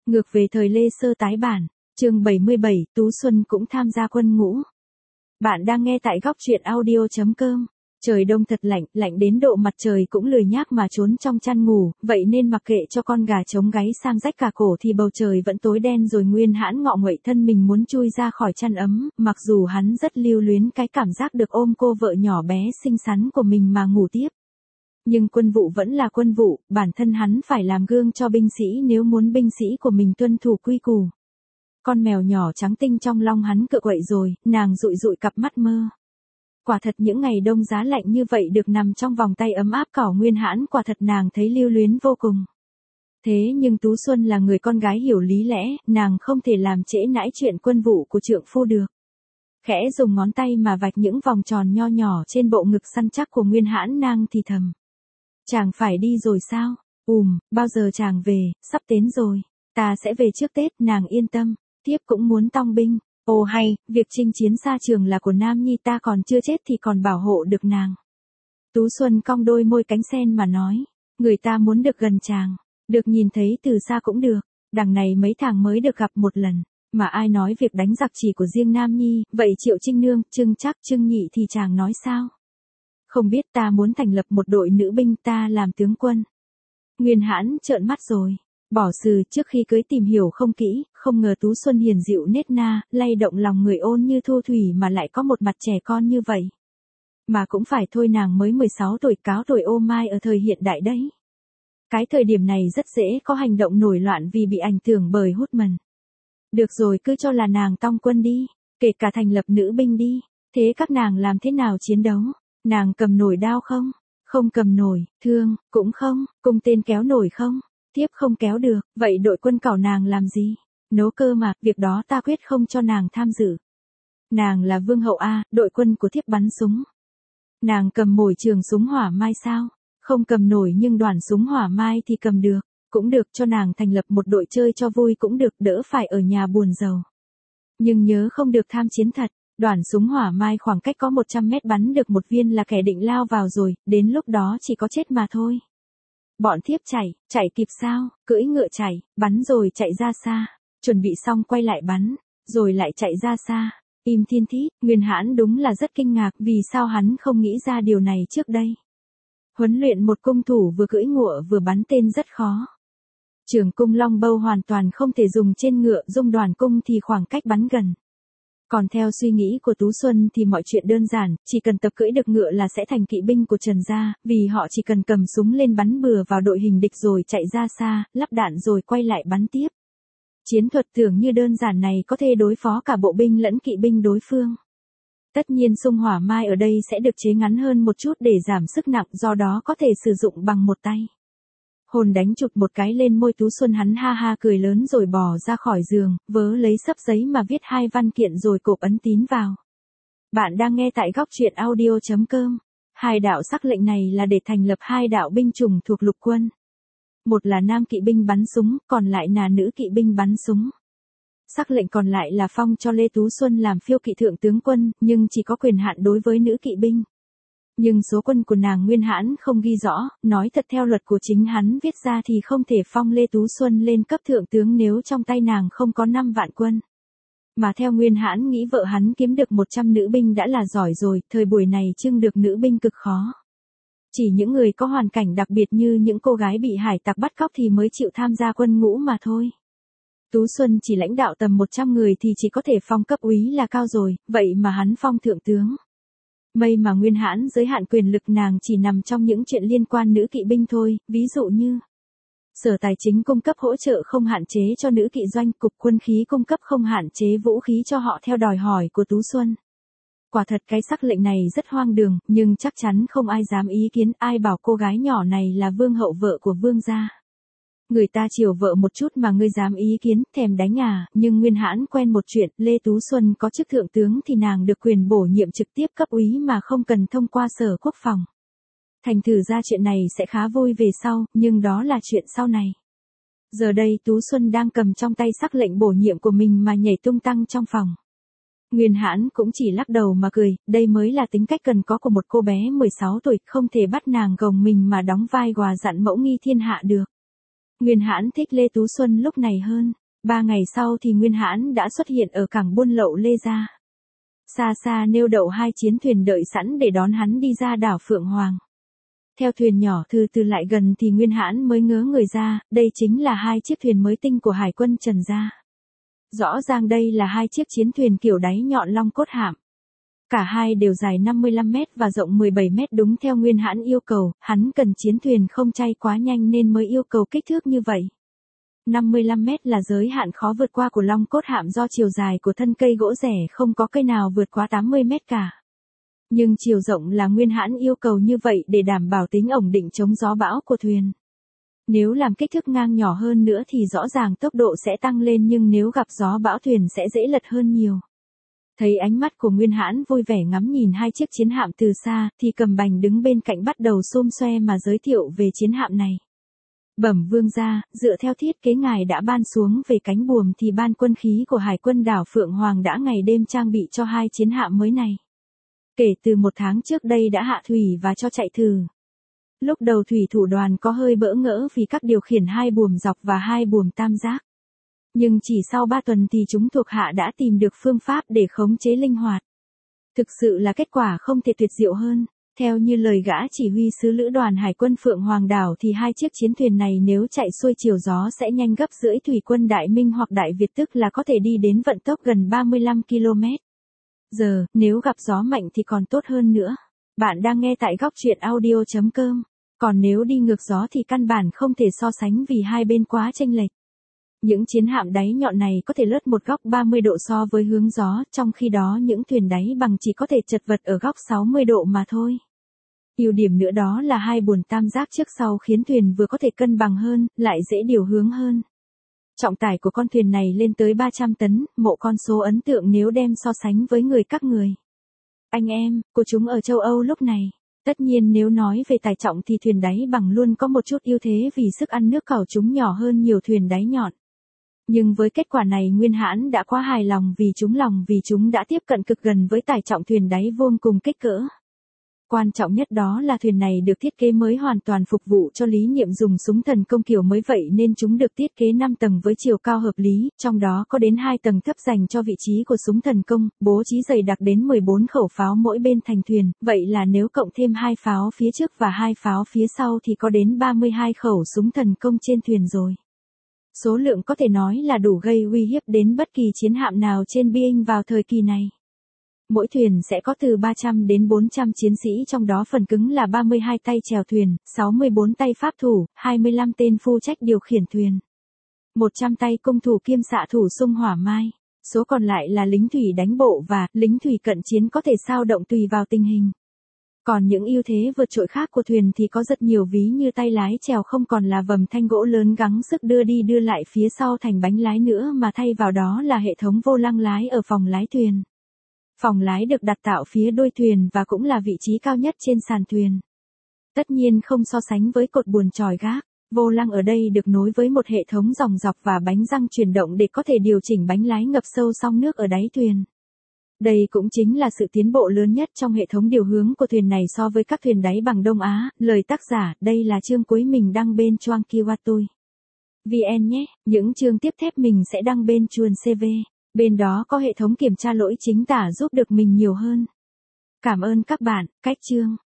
Ngược về thời Lê Sơ tái bản, chương 77, Tú Xuân cũng tham gia quân ngũ. Bạn đang nghe tại góc truyện audio.com. Trời đông thật lạnh, lạnh đến độ mặt trời cũng lười nhác mà trốn trong chăn ngủ, vậy nên mặc kệ cho con gà trống gáy sang rách cả cổ thì bầu trời vẫn tối đen rồi Nguyên Hãn ngọ nguậy thân mình muốn chui ra khỏi chăn ấm, mặc dù hắn rất lưu luyến cái cảm giác được ôm cô vợ nhỏ bé xinh xắn của mình mà ngủ tiếp. Nhưng quân vụ vẫn là quân vụ, bản thân hắn phải làm gương cho binh sĩ nếu muốn binh sĩ của mình tuân thủ quy củ. Con mèo nhỏ trắng tinh trong lòng hắn cựa quậy rồi, nàng dụi dụi cặp mắt mơ. Quả thật những ngày đông giá lạnh như vậy được nằm trong vòng tay ấm áp cỏ Nguyên Hãn quả thật nàng thấy lưu luyến vô cùng. Thế nhưng Tú Xuân là người con gái hiểu lý lẽ, nàng không thể làm trễ nãi chuyện quân vụ của trượng phu được. Khẽ dùng ngón tay mà vạch những vòng tròn nho nhỏ trên bộ ngực săn chắc của Nguyên Hãn nàng thì thầm. Chàng phải đi rồi sao? Bao giờ chàng về, sắp đến rồi. Ta sẽ về trước Tết, nàng yên tâm, thiếp cũng muốn tong binh. Ồ hay, việc chinh chiến xa trường là của Nam Nhi ta còn chưa chết thì còn bảo hộ được nàng. Tú Xuân cong đôi môi cánh sen mà nói, người ta muốn được gần chàng, được nhìn thấy từ xa cũng được, đằng này mấy tháng mới được gặp một lần, mà ai nói việc đánh giặc chỉ của riêng Nam Nhi, vậy Triệu Trinh Nương, Trưng Trác, Trưng Nhị thì chàng nói sao? Không biết ta muốn thành lập một đội nữ binh ta làm tướng quân. Nguyên Hãn trợn mắt rồi. Bỏ sừ trước khi cưới tìm hiểu không kỹ, không ngờ Tú Xuân hiền dịu nết na, lay động lòng người ôn như thu thủy mà lại có một mặt trẻ con như vậy. Mà cũng phải thôi nàng mới 16 tuổi cáo tuổi ô mai ở thời hiện đại đấy. Cái thời điểm này rất dễ có hành động nổi loạn vì bị ảnh hưởng bởi hút mần. Được rồi cứ cho là nàng tong quân đi, kể cả thành lập nữ binh đi, thế các nàng làm thế nào chiến đấu? Nàng cầm nổi đao không? Không cầm nổi, thương, cũng không, cung tên kéo nổi không? Tiếp không kéo được, vậy đội quân cảo nàng làm gì? Nấu cơ mà, việc đó ta quyết không cho nàng tham dự. Nàng là vương hậu A, đội quân của thiếp bắn súng. Nàng cầm mồi trường súng hỏa mai sao? Không cầm nổi nhưng đoàn súng hỏa mai thì cầm được. Cũng được cho nàng thành lập một đội chơi cho vui cũng được đỡ phải ở nhà buồn giàu. Nhưng nhớ không được tham chiến thật. Đoàn súng hỏa mai khoảng cách có 100 mét bắn được một viên là kẻ định lao vào rồi, đến lúc đó chỉ có chết mà thôi. Bọn thiếp chạy kịp sao, cưỡi ngựa chạy, bắn rồi chạy ra xa, chuẩn bị xong quay lại bắn, rồi lại chạy ra xa, im thiên thít, Nguyên Hãn đúng là rất kinh ngạc vì sao hắn không nghĩ ra điều này trước đây. Huấn luyện một cung thủ vừa cưỡi ngựa vừa bắn tên rất khó. Trường cung long bâu hoàn toàn không thể dùng trên ngựa, dùng đoàn cung thì khoảng cách bắn gần. Còn theo suy nghĩ của Tú Xuân thì mọi chuyện đơn giản, chỉ cần tập cưỡi được ngựa là sẽ thành kỵ binh của Trần gia, vì họ chỉ cần cầm súng lên bắn bừa vào đội hình địch rồi chạy ra xa, lắp đạn rồi quay lại bắn tiếp. Chiến thuật tưởng như đơn giản này có thể đối phó cả bộ binh lẫn kỵ binh đối phương. Tất nhiên xung hỏa mai ở đây sẽ được chế ngắn hơn một chút để giảm sức nặng, do đó có thể sử dụng bằng một tay. Hồn đánh chụp một cái lên môi Tú Xuân, hắn ha ha cười lớn rồi bò ra khỏi giường, vớ lấy xấp giấy mà viết 2 văn kiện rồi cộp ấn tín vào. Bạn đang nghe tại góc truyện audio.com. 2 đạo sắc lệnh này là để thành lập 2 đạo binh chủng thuộc lục quân. Một là nam kỵ binh bắn súng, còn lại là nữ kỵ binh bắn súng. Sắc lệnh còn lại là phong cho Lê Tú Xuân làm phiêu kỵ thượng tướng quân, nhưng chỉ có quyền hạn đối với nữ kỵ binh. Nhưng số quân của nàng Nguyên Hãn không ghi rõ, nói thật theo luật của chính hắn viết ra thì không thể phong Lê Tú Xuân lên cấp thượng tướng nếu trong tay nàng không có 5 vạn quân. Mà theo Nguyên Hãn nghĩ vợ hắn kiếm được 100 nữ binh đã là giỏi rồi, thời buổi này trưng được nữ binh cực khó. Chỉ những người có hoàn cảnh đặc biệt như những cô gái bị hải tặc bắt cóc thì mới chịu tham gia quân ngũ mà thôi. Tú Xuân chỉ lãnh đạo tầm 100 người thì chỉ có thể phong cấp úy là cao rồi, vậy mà hắn phong thượng tướng. May mà Nguyên Hãn giới hạn quyền lực nàng chỉ nằm trong những chuyện liên quan nữ kỵ binh thôi, ví dụ như Sở Tài chính cung cấp hỗ trợ không hạn chế cho nữ kỵ doanh, Cục Quân khí cung cấp không hạn chế vũ khí cho họ theo đòi hỏi của Tú Xuân. Quả thật cái sắc lệnh này rất hoang đường, nhưng chắc chắn không ai dám ý kiến, ai bảo cô gái nhỏ này là vương hậu vợ của vương gia. Người ta chiều vợ một chút mà ngươi dám ý kiến, thèm đánh à, nhưng Nguyên Hãn quen một chuyện, Lê Tú Xuân có chức thượng tướng thì nàng được quyền bổ nhiệm trực tiếp cấp úy mà không cần thông qua Sở Quốc phòng. Thành thử ra chuyện này sẽ khá vui về sau, nhưng đó là chuyện sau này. Giờ đây Tú Xuân đang cầm trong tay sắc lệnh bổ nhiệm của mình mà nhảy tung tăng trong phòng. Nguyên Hãn cũng chỉ lắc đầu mà cười, đây mới là tính cách cần có của một cô bé 16 tuổi, không thể bắt nàng gồng mình mà đóng vai gòa dặn mẫu nghi thiên hạ được. Nguyên Hãn thích Lê Tú Xuân lúc này hơn. 3 ngày sau thì Nguyên Hãn đã xuất hiện ở cảng buôn lậu Lê Gia. Xa xa nêu đậu 2 chiến thuyền đợi sẵn để đón hắn đi ra đảo Phượng Hoàng. Theo thuyền nhỏ từ từ lại gần thì Nguyên Hãn mới ngớ người ra, đây chính là 2 chiếc thuyền mới tinh của Hải quân Trần Gia. Rõ ràng đây là 2 chiếc chiến thuyền kiểu đáy nhọn long cốt hạm. Cả hai đều dài 55 mét và rộng 17 mét đúng theo Nguyên Hãn yêu cầu, hắn cần chiến thuyền không chay quá nhanh nên mới yêu cầu kích thước như vậy. 55 mét là giới hạn khó vượt qua của long cốt hạm do chiều dài của thân cây gỗ rẻ không có cây nào vượt quá 80 mét cả. Nhưng chiều rộng là Nguyên Hãn yêu cầu như vậy để đảm bảo tính ổn định chống gió bão của thuyền. Nếu làm kích thước ngang nhỏ hơn nữa thì rõ ràng tốc độ sẽ tăng lên nhưng nếu gặp gió bão thuyền sẽ dễ lật hơn nhiều. Thấy ánh mắt của Nguyên Hãn vui vẻ ngắm nhìn 2 chiếc chiến hạm từ xa thì Cầm Bành đứng bên cạnh bắt đầu xôm xoe mà giới thiệu về chiến hạm này. Bẩm vương gia, dựa theo thiết kế ngài đã ban xuống về cánh buồm thì ban quân khí của Hải quân đảo Phượng Hoàng đã ngày đêm trang bị cho 2 chiến hạm mới này. Kể từ 1 tháng trước đây đã hạ thủy và cho chạy thử. Lúc đầu thủy thủ đoàn có hơi bỡ ngỡ vì các điều khiển 2 buồm dọc và 2 buồm tam giác. Nhưng chỉ sau 3 tuần thì chúng thuộc hạ đã tìm được phương pháp để khống chế linh hoạt. Thực sự là kết quả không thể tuyệt diệu hơn. Theo như lời gã chỉ huy sứ lữ đoàn Hải quân Phượng Hoàng đảo thì 2 chiếc chiến thuyền này nếu chạy xuôi chiều gió sẽ nhanh gấp rưỡi thủy quân Đại Minh hoặc Đại Việt tức là có thể đi đến vận tốc gần 35 km/h, nếu gặp gió mạnh thì còn tốt hơn nữa. Bạn đang nghe tại góc truyện audio.com. Còn nếu đi ngược gió thì căn bản không thể so sánh vì hai bên quá chênh lệch. Những chiến hạm đáy nhọn này có thể lướt một góc 30 độ so với hướng gió, trong khi đó những thuyền đáy bằng chỉ có thể chật vật ở góc 60 độ mà thôi. Ưu điểm nữa đó là 2 buồm tam giác trước sau khiến thuyền vừa có thể cân bằng hơn, lại dễ điều hướng hơn. Trọng tải của con thuyền này lên tới 300 tấn, một con số ấn tượng nếu đem so sánh với các người. Anh em, của chúng ở châu Âu lúc này. Tất nhiên nếu nói về tải trọng thì thuyền đáy bằng luôn có một chút ưu thế vì sức ăn nước của chúng nhỏ hơn nhiều thuyền đáy nhọn. Nhưng với kết quả này Nguyên Hãn đã quá hài lòng vì chúng đã tiếp cận cực gần với tải trọng thuyền đáy vuông cùng kích cỡ. Quan trọng nhất đó là thuyền này được thiết kế mới hoàn toàn phục vụ cho lý niệm dùng súng thần công kiểu mới vậy nên chúng được thiết kế 5 tầng với chiều cao hợp lý, trong đó có đến 2 tầng thấp dành cho vị trí của súng thần công, bố trí dày đặc đến 14 khẩu pháo mỗi bên thành thuyền, vậy là nếu cộng thêm 2 pháo phía trước và 2 pháo phía sau thì có đến 32 khẩu súng thần công trên thuyền rồi. Số lượng có thể nói là đủ gây uy hiếp đến bất kỳ chiến hạm nào trên biên vào thời kỳ này. Mỗi thuyền sẽ có từ 300 đến 400 chiến sĩ trong đó phần cứng là 32 tay chèo thuyền, 64 tay pháp thủ, 25 tên phụ trách điều khiển thuyền. 100 tay cung thủ kiêm xạ thủ xung hỏa mai. Số còn lại là lính thủy đánh bộ và lính thủy cận chiến có thể sao động tùy vào tình hình. Còn những ưu thế vượt trội khác của thuyền thì có rất nhiều ví như tay lái chèo không còn là vầm thanh gỗ lớn gắng sức đưa đi đưa lại phía sau thành bánh lái nữa mà thay vào đó là hệ thống vô lăng lái ở phòng lái thuyền. Phòng lái được đặt tạo phía đuôi thuyền và cũng là vị trí cao nhất trên sàn thuyền. Tất nhiên không so sánh với cột buồm chòi gác, vô lăng ở đây được nối với một hệ thống dòng dọc và bánh răng chuyển động để có thể điều chỉnh bánh lái ngập sâu song nước ở đáy thuyền. Đây cũng chính là sự tiến bộ lớn nhất trong hệ thống điều hướng của thuyền này so với các thuyền đáy bằng Đông Á. Lời tác giả, đây là chương cuối mình đăng bên Choang Kiwatui VN nhé, những chương tiếp theo mình sẽ đăng bên Chuan CV. Bên đó có hệ thống kiểm tra lỗi chính tả giúp được mình nhiều hơn. Cảm ơn các bạn, cách chương.